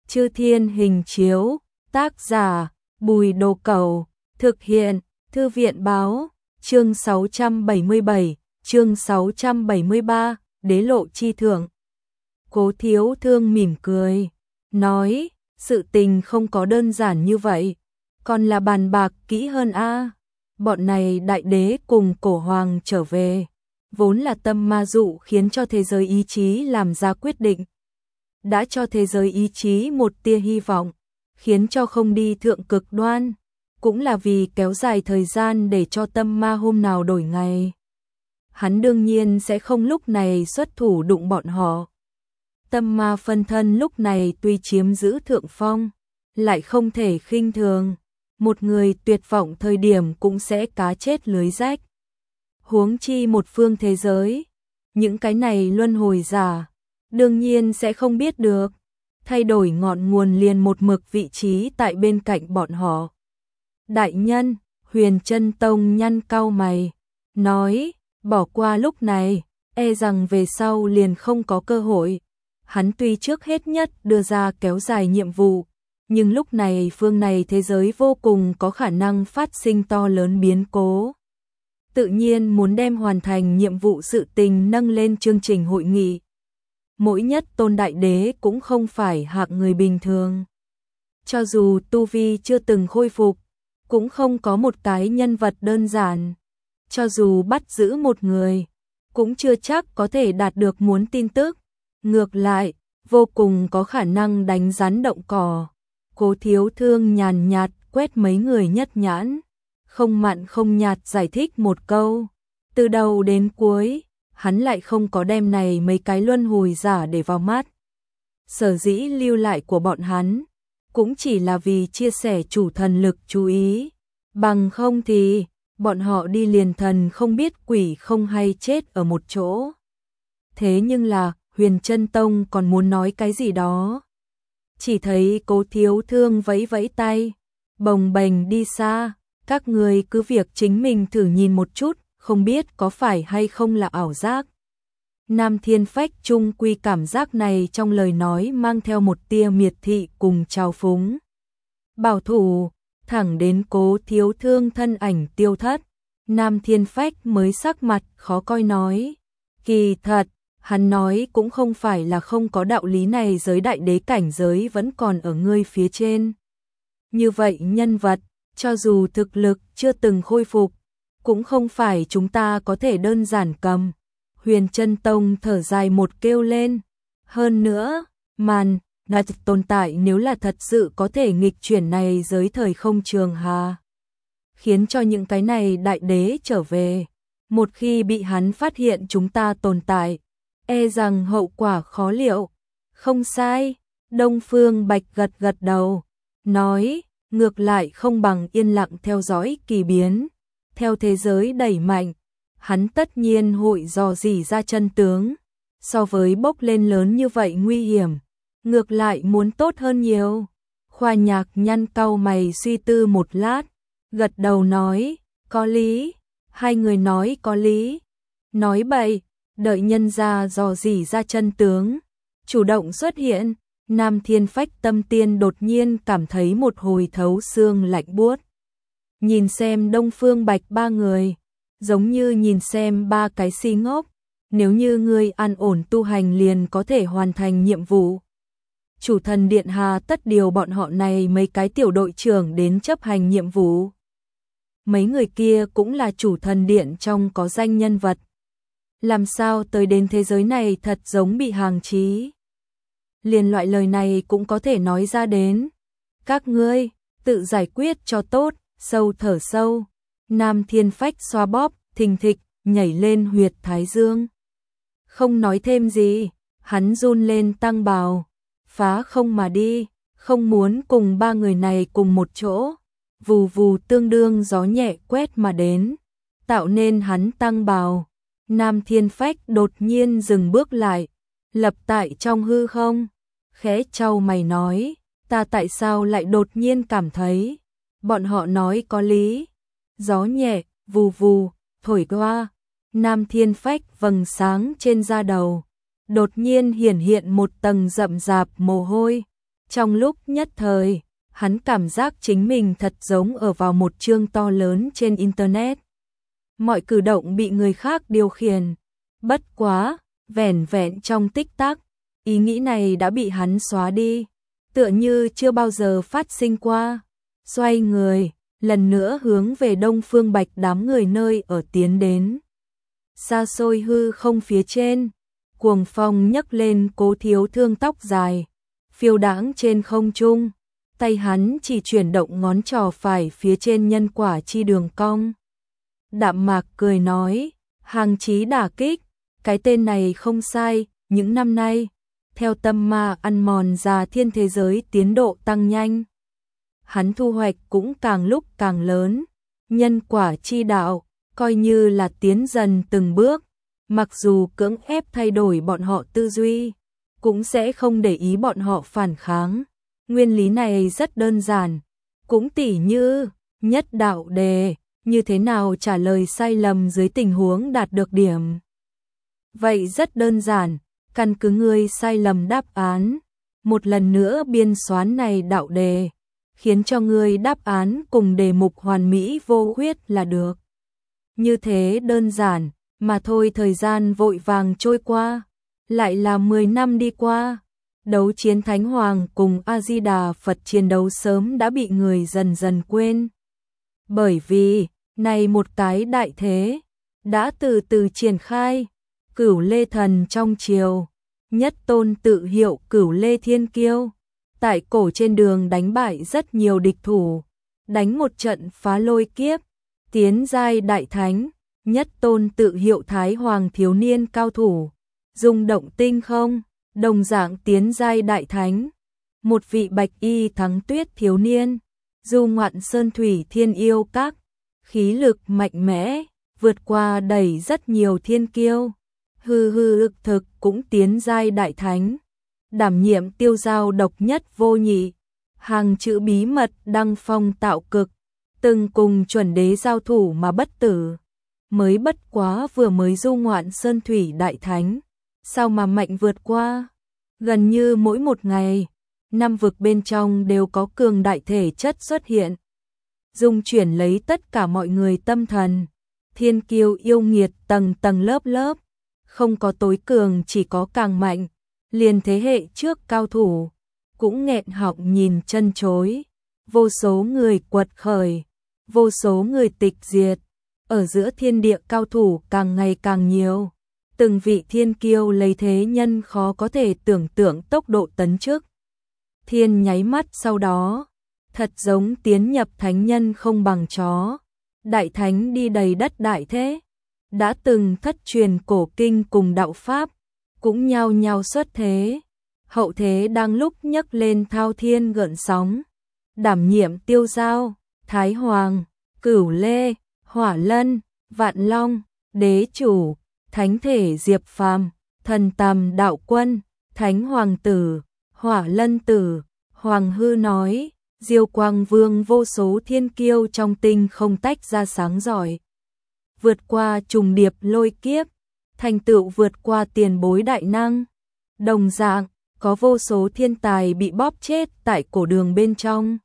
Chư Thiên Hình Chiếu, tác giả Bùi Đồ Cẩu, thực hiện Thư viện báo, chương 677, chương 673, Đế lộ chi thượng. Cố Thiếu Thương mỉm cười, nói, sự tình không có đơn giản như vậy, còn là bàn bạc kỹ hơn a. Bọn này đại đế cùng cổ hoàng trở về, vốn là tâm ma dụ khiến cho thế giới ý chí làm ra quyết định. Đã cho thế giới ý chí một tia hy vọng, khiến cho không đi thượng cực đoan, cũng là vì kéo dài thời gian để cho tâm ma hôm nào đổi ngày. Hắn đương nhiên sẽ không lúc này xuất thủ đụng bọn họ. Tâm ma phân thân lúc này tuy chiếm giữ thượng phong, lại không thể khinh thường. Một người tuyệt vọng thời điểm cũng sẽ cá chết lưới rách. Huống chi một phương thế giới, những cái này luân hồi giả, đương nhiên sẽ không biết được. Thay đổi ngọn nguồn liền một mực vị trí tại bên cạnh bọn họ. Đại nhân, Huyền Chân Tông nhăn cau mày, nói, bỏ qua lúc này, e rằng về sau liền không có cơ hội. Hắn tuy trước hết nhất đưa ra kéo dài nhiệm vụ, nhưng lúc này phương này thế giới vô cùng có khả năng phát sinh to lớn biến cố. Tự nhiên muốn đem hoàn thành nhiệm vụ sự tình nâng lên chương trình hội nghị. Mỗi nhất tôn đại đế cũng không phải hạng người bình thường. Cho dù tu vi chưa từng khôi phục, cũng không có một cái nhân vật đơn giản. Cho dù bắt giữ một người, cũng chưa chắc có thể đạt được muốn tin tức. Ngược lại, vô cùng có khả năng đánh rắn động cỏ. Cố Thiếu Thương nhàn nhạt quét mấy người nhất nhãn, không mặn không nhạt giải thích một câu. Từ đầu đến cuối, hắn lại không có đem này mấy cái luân hồi giả để vào mắt. Sở dĩ lưu lại của bọn hắn, cũng chỉ là vì chia sẻ chủ thần lực chú ý. Bằng không thì, bọn họ đi liền thần không biết quỷ không hay chết ở một chỗ. Thế nhưng là, Huyền Chân Tông còn muốn nói cái gì đó. Chỉ thấy Cố Thiếu Thương vẫy vẫy tay, bồng bềnh đi xa, các người cứ việc chính mình thử nhìn một chút, không biết có phải hay không là ảo giác. Nam Thiên Phách chung quy cảm giác này trong lời nói mang theo một tia miệt thị cùng trào phúng. Bảo thủ, thẳng đến Cố Thiếu Thương thân ảnh tiêu thất, Nam Thiên Phách mới sắc mặt khó coi nói, kỳ thật, hắn nói cũng không phải là không có đạo lý này, giới đại đế cảnh giới vẫn còn ở ngươi phía trên. Như vậy nhân vật, cho dù thực lực chưa từng khôi phục, cũng không phải chúng ta có thể đơn giản cầm. Huyền Chân Tông thở dài một kêu lên. Hơn nữa, màn đặt tồn tại nếu là thật sự có thể nghịch chuyển này giới thời không trường hà, khiến cho những cái này đại đế trở về. Một khi bị hắn phát hiện chúng ta tồn tại, e rằng hậu quả khó liệu. Không sai, Đông Phương Bạch gật gật đầu, nói, ngược lại không bằng yên lặng theo dõi kỳ biến. Theo thế giới đẩy mạnh, hắn tất nhiên hội dò dỉ ra chân tướng. So với bốc lên lớn như vậy nguy hiểm, ngược lại muốn tốt hơn nhiều. Khoa Nhạc nhăn cau mày suy tư một lát, gật đầu nói, có lý. Hai người nói có lý. Nói bậy, đợi nhân ra dò dỉ ra chân tướng, chủ động xuất hiện. Nam Thiên Phách tâm tiên đột nhiên cảm thấy một hồi thấu xương lạnh buốt. Nhìn xem Đông Phương Bạch ba người, giống như nhìn xem ba cái si ngốc. Nếu như ngươi an ổn tu hành liền có thể hoàn thành nhiệm vụ. Chủ thần điện hà tất điều bọn họ này mấy cái tiểu đội trưởng đến chấp hành nhiệm vụ. Mấy người kia cũng là chủ thần điện trong có danh nhân vật. Làm sao tới đến thế giới này thật giống bị hàng trí. Liền loại lời này cũng có thể nói ra đến. Các ngươi, tự giải quyết cho tốt, sâu thở sâu. Nam Thiên Phách xoa bóp, thình thịch, nhảy lên huyệt thái dương. Không nói thêm gì, hắn run lên tăng bào, phá không mà đi, không muốn cùng ba người này cùng một chỗ. Vù vù tương đương gió nhẹ quét mà đến, tạo nên hắn tăng bào. Nam Thiên Phách đột nhiên dừng bước lại, lập tại trong hư không, khẽ chau mày nói, ta tại sao lại đột nhiên cảm thấy, bọn họ nói có lý. Gió nhẹ, vù vù, thổi qua, Nam Thiên Phách vầng sáng trên da đầu, đột nhiên hiển hiện một tầng rậm rạp mồ hôi, Trong lúc nhất thời, hắn cảm giác chính mình thật giống ở vào một chương to lớn trên Internet. Mọi cử động bị người khác điều khiển. Bất quá, vẻn vẹn trong tích tắc, ý nghĩ này đã bị hắn xóa đi, tựa như chưa bao giờ phát sinh qua. Xoay người, lần nữa hướng về Đông Phương Bạch đám người nơi ở tiến đến. Xa xôi hư không phía trên, cuồng phong nhấc lên Cố Thiếu Thương tóc dài, phiêu đãng trên không trung, tay hắn chỉ chuyển động ngón trỏ phải phía trên nhân quả chi đường cong. Đạm mạc cười nói, hàng chí đả kích, cái tên này không sai, những năm nay, theo tâm ma ăn mòn già thiên thế giới tiến độ tăng nhanh. Hắn thu hoạch cũng càng lúc càng lớn, nhân quả chi đạo, coi như là tiến dần từng bước, mặc dù cưỡng ép thay đổi bọn họ tư duy, cũng sẽ không để ý bọn họ phản kháng. Nguyên lý này rất đơn giản, cũng tỉ như nhất đạo đề, như thế nào trả lời sai lầm dưới tình huống đạt được điểm. Vậy rất đơn giản, căn cứ ngươi sai lầm đáp án, một lần nữa biên soán này đạo đề, khiến cho ngươi đáp án cùng đề mục hoàn mỹ vô khuyết là được. Như thế đơn giản, mà thôi thời gian vội vàng trôi qua, lại là 10 năm đi qua. Đấu chiến Thánh Hoàng cùng A-di-đà Phật chiến đấu sớm đã bị người dần dần quên. Bởi vì, này một cái đại thế, đã từ từ triển khai, Cửu Lê Thần trong triều, nhất tôn tự hiệu Cửu Lê Thiên Kiêu, tại cổ trên đường đánh bại rất nhiều địch thủ, đánh một trận phá lôi kiếp, tiến giai đại thánh, nhất tôn tự hiệu Thái Hoàng thiếu niên cao thủ, rung động tinh không, đồng dạng tiến giai đại thánh, một vị bạch y thắng tuyết thiếu niên, du ngoạn sơn thủy thiên yêu các, khí lực mạnh mẽ, vượt qua đẩy rất nhiều thiên kiêu, hư hư ực thực cũng tiến giai đại thánh, đảm nhiệm tiêu giao độc nhất vô nhị, hàng chữ bí mật đăng phong tạo cực, từng cùng chuẩn đế giao thủ mà bất tử, mới bất quá vừa mới du ngoạn sơn thủy đại thánh, sao mà mạnh vượt qua, gần như mỗi một ngày, năm vực bên trong đều có cường đại thể chất xuất hiện, dung chuyển lấy tất cả mọi người tâm thần, thiên kiêu yêu nghiệt tầng tầng lớp lớp, không có tối cường chỉ có càng mạnh, liền thế hệ trước cao thủ, cũng nghẹn họng nhìn chân chối, vô số người quật khởi, vô số người tịch diệt, ở giữa thiên địa cao thủ càng ngày càng nhiều, từng vị thiên kiêu lấy thế nhân khó có thể tưởng tượng tốc độ tấn chức. Thiên nháy mắt sau đó, thật giống tiến nhập thánh nhân không bằng chó, đại thánh đi đầy đất đại thế, đã từng thất truyền cổ kinh cùng đạo pháp, cũng nhao nhao xuất thế, hậu thế đang lúc nhấc lên thao thiên gợn sóng, đảm nhiệm tiêu giao, Thái Hoàng, Cửu Lê, Hỏa Lân, Vạn Long, Đế Chủ, Thánh Thể Diệp Phàm, Thần Tàm Đạo Quân, Thánh Hoàng Tử, Hỏa Lân Tử, Hoàng Hư nói, Diêu Quang Vương vô số thiên kiêu trong tinh không tách ra sáng giỏi, vượt qua trùng điệp lôi kiếp, thành tựu vượt qua tiền bối đại năng. Đồng dạng, có vô số thiên tài bị bóp chết tại cổ đường bên trong,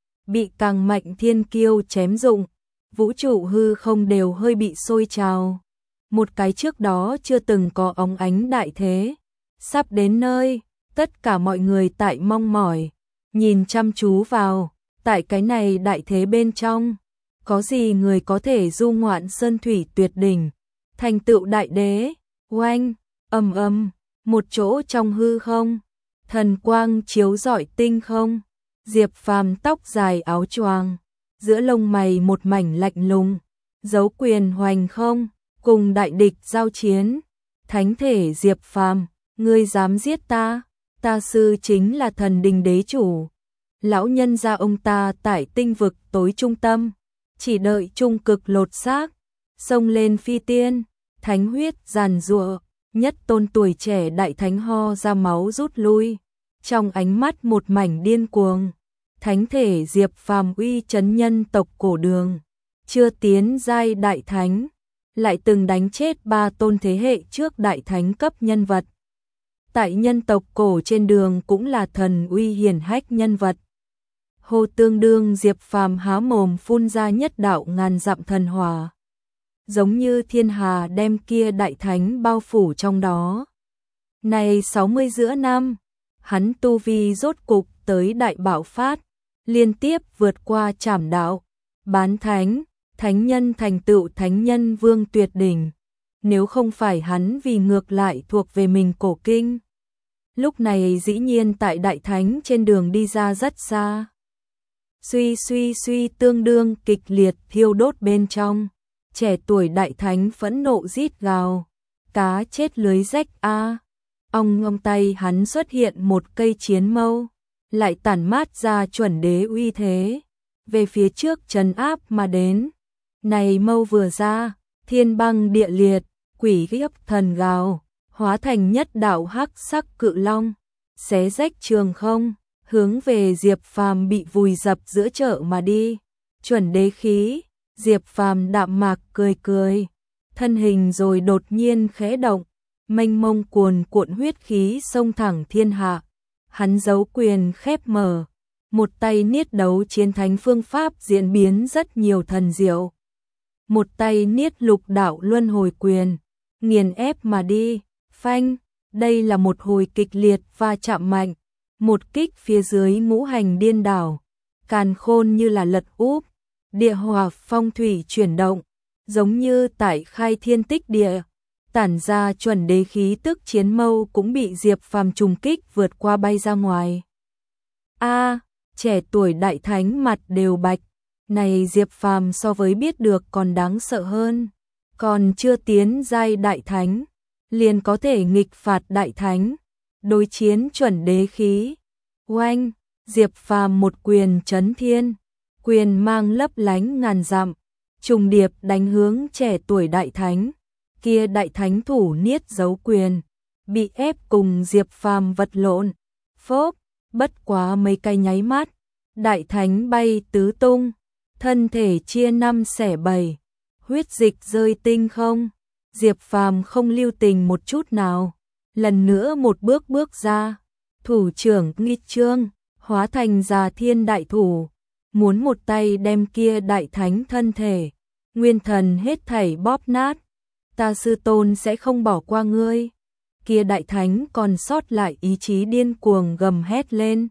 bị càng mạnh thiên kiêu chém dụng, vũ trụ hư không đều hơi bị sôi trào. Một cái trước đó chưa từng có óng ánh đại thế, sắp đến nơi, tất cả mọi người tại mong mỏi, nhìn chăm chú vào, tại cái này đại thế bên trong, có gì người có thể du ngoạn sơn thủy tuyệt đỉnh, thành tựu đại đế. Oanh, ầm ầm, một chỗ trong hư không, thần quang chiếu rọi tinh không, Diệp Phàm tóc dài áo choàng, giữa lông mày một mảnh lạnh lùng, dấu quyền hoành không, cùng đại địch giao chiến. Thánh thể Diệp Phàm, ngươi dám giết ta? Ta sư chính là thần đình đế chủ. Lão nhân gia ông ta tại tinh vực tối trung tâm, chỉ đợi trung cực lột xác, xông lên phi tiên, thánh huyết giàn giụa, nhất tôn tuổi trẻ đại thánh ho ra máu rút lui, trong ánh mắt một mảnh điên cuồng. Thánh thể Diệp Phàm uy chấn nhân tộc cổ đường, chưa tiến giai đại thánh, lại từng đánh chết 3 tôn thế hệ trước đại thánh cấp nhân vật. tại nhân tộc cổ trên đường cũng là thần uy hiển hách nhân vật. Hô tương đương Diệp Phàm há mồm phun ra nhất đạo ngàn dặm thần hỏa, giống như thiên hà đem kia đại thánh bao phủ trong đó. Này 60 giữa năm, hắn tu vi rốt cục tới đại bạo phát, liên tiếp vượt qua trảm đạo, bán thánh, thánh nhân thành tựu thánh nhân vương tuyệt đỉnh. Nếu không phải hắn vì ngược lại thuộc về mình cổ kinh, lúc này dĩ nhiên tại đại thánh trên đường đi ra rất xa. Suy tương đương kịch liệt thiêu đốt bên trong, trẻ tuổi đại thánh phẫn nộ rít gào, cá chết lưới rách a. Ông tay hắn xuất hiện một cây chiến mâu, lại tản mát ra chuẩn đế uy thế, về phía trước trấn áp mà đến. Này mâu vừa ra, thiên băng địa liệt, quỷ gấp thần gào, hóa thành nhất đạo hắc sắc cự long, xé rách trường không, hướng về Diệp Phàm bị vùi dập giữa chợ mà đi. Chuẩn đế khí, Diệp Phàm đạm mạc cười cười, thân hình rồi đột nhiên khẽ động, mênh mông cuồn cuộn huyết khí xông thẳng thiên hạ. Hắn giấu quyền khép mở, một tay niết đấu chiến thánh phương pháp diễn biến rất nhiều thần diệu. Một tay niết lục đạo luân hồi quyền, nghiền ép mà đi, phanh, đây là một hồi kịch liệt va chạm mạnh, một kích phía dưới ngũ hành điên đảo, càn khôn như là lật úp, địa hỏa phong thủy chuyển động, giống như tại khai thiên tích địa, tản ra chuẩn đế khí tức chiến mâu cũng bị Diệp Phàm trùng kích vượt qua bay ra ngoài. A, trẻ tuổi đại thánh mặt đều bạch, này Diệp Phàm so với biết được còn đáng sợ hơn, còn chưa tiến giai đại thánh, liền có thể nghịch phạt đại thánh, đối chiến chuẩn đế khí. Oanh, Diệp Phàm một quyền chấn thiên, quyền mang lấp lánh ngàn dặm, trùng điệp đánh hướng trẻ tuổi đại thánh. Kia đại thánh thủ niết giấu quyền, bị ép cùng Diệp Phàm vật lộn. Phốp, bất quá mấy cái nháy mắt, đại thánh bay tứ tung, thân thể chia năm xẻ bảy, huyết dịch rơi tinh không. Diệp Phàm không lưu tình một chút nào, lần nữa một bước bước ra, thủ trưởng nghịch trương, hóa thành Già Thiên đại thủ, muốn một tay đem kia đại thánh thân thể, nguyên thần hết thảy bóp nát. Ta sư tôn sẽ không bỏ qua ngươi. Kia đại thánh còn sót lại ý chí điên cuồng gầm hét lên.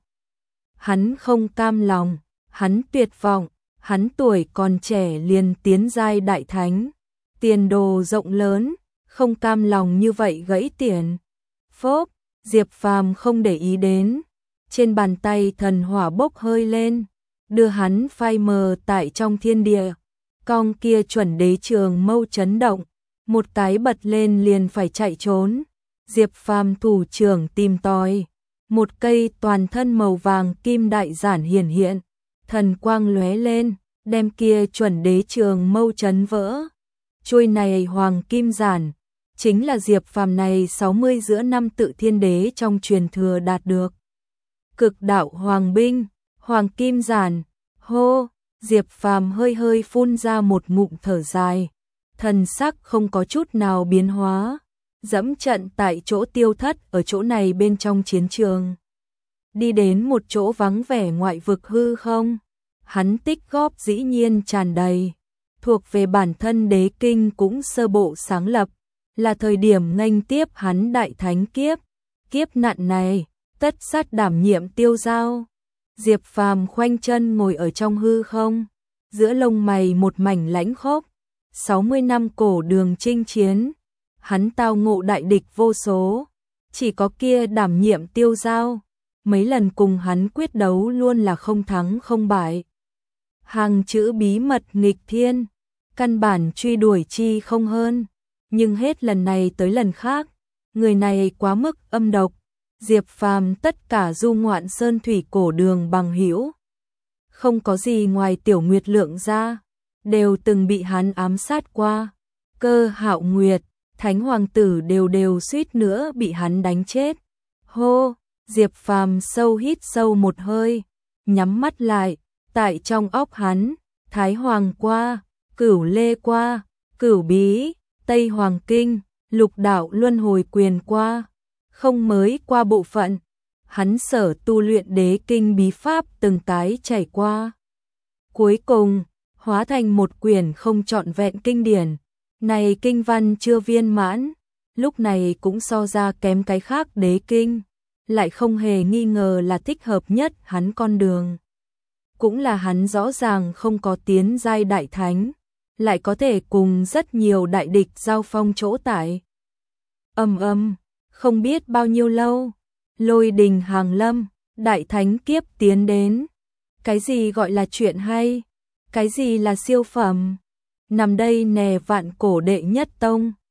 Hắn không cam lòng, hắn tuyệt vọng, hắn tuổi còn trẻ liền tiến giai đại thánh, tiền đồ rộng lớn, không cam lòng như vậy gãy tiền. Phốp, Diệp Phàm không để ý đến, trên bàn tay thần hỏa bốc hơi lên, đưa hắn phai mờ tại trong thiên địa. Cong kia chuẩn đế trường mâu chấn động, một cái bật lên liền phải chạy trốn. Diệp Phàm thủ trưởng tìm tòi, một cây toàn thân màu vàng kim đại giản hiển hiện, thần quang lóe lên, đem kia chuẩn đế trường mâu chấn vỡ. Chuôi này hoàng kim giản, chính là Diệp Phàm này 60 giữa năm tự thiên đế trong truyền thừa đạt được. Cực đạo hoàng binh, hoàng kim giản, hô, Diệp Phàm hơi hơi phun ra một ngụm thở dài, thần sắc không có chút nào biến hóa, dẫm trận tại chỗ tiêu thất ở chỗ này bên trong chiến trường. Đi đến một chỗ vắng vẻ ngoại vực hư không, hắn tích góp dĩ nhiên tràn đầy, thuộc về bản thân đế kinh cũng sơ bộ sáng lập, là thời điểm nghênh tiếp hắn đại thánh kiếp. Kiếp nạn này, tất sát đảm nhiệm tiêu giao. Diệp Phàm khoanh chân ngồi ở trong hư không, giữa lông mày một mảnh lãnh khốc. 60 năm cổ đường chinh chiến, hắn tao ngộ đại địch vô số, chỉ có kia đảm nhiệm tiêu giao, mấy lần cùng hắn quyết đấu luôn là không thắng không bại. Hàng chữ bí mật nghịch thiên, căn bản truy đuổi chi không hơn, nhưng hết lần này tới lần khác, người này quá mức âm độc. Diệp Phàm tất cả du ngoạn sơn thủy cổ đường bằng hữu, không có gì ngoài Tiểu Nguyệt Lượng ra, đều từng bị hắn ám sát qua. Cơ Hạo Nguyệt, Thánh Hoàng tử đều suýt nữa bị hắn đánh chết. Hô, Diệp Phàm sâu hít sâu một hơi, nhắm mắt lại, tại trong óc hắn, Thái Hoàng qua, Cửu Lê qua, Cửu Bí, Tây Hoàng Kinh, Lục đạo luân hồi quyền qua. không mới qua bộ phận, hắn sở tu luyện đế kinh bí pháp từng cái trải qua. Cuối cùng, hóa thành một quyển không trọn vẹn kinh điển, này kinh văn chưa viên mãn, lúc này cũng so ra kém cái khác đế kinh, lại không hề nghi ngờ là thích hợp nhất hắn con đường. Cũng là hắn rõ ràng không có tiến giai đại thánh, lại có thể cùng rất nhiều đại địch giao phong chỗ tại. Không biết bao nhiêu lâu, lôi đình hàng lâm, đại thánh kiếp tiến đến. Cái gì gọi là chuyện hay? Cái gì là siêu phẩm? Nằm đây nè vạn cổ đệ nhất tông,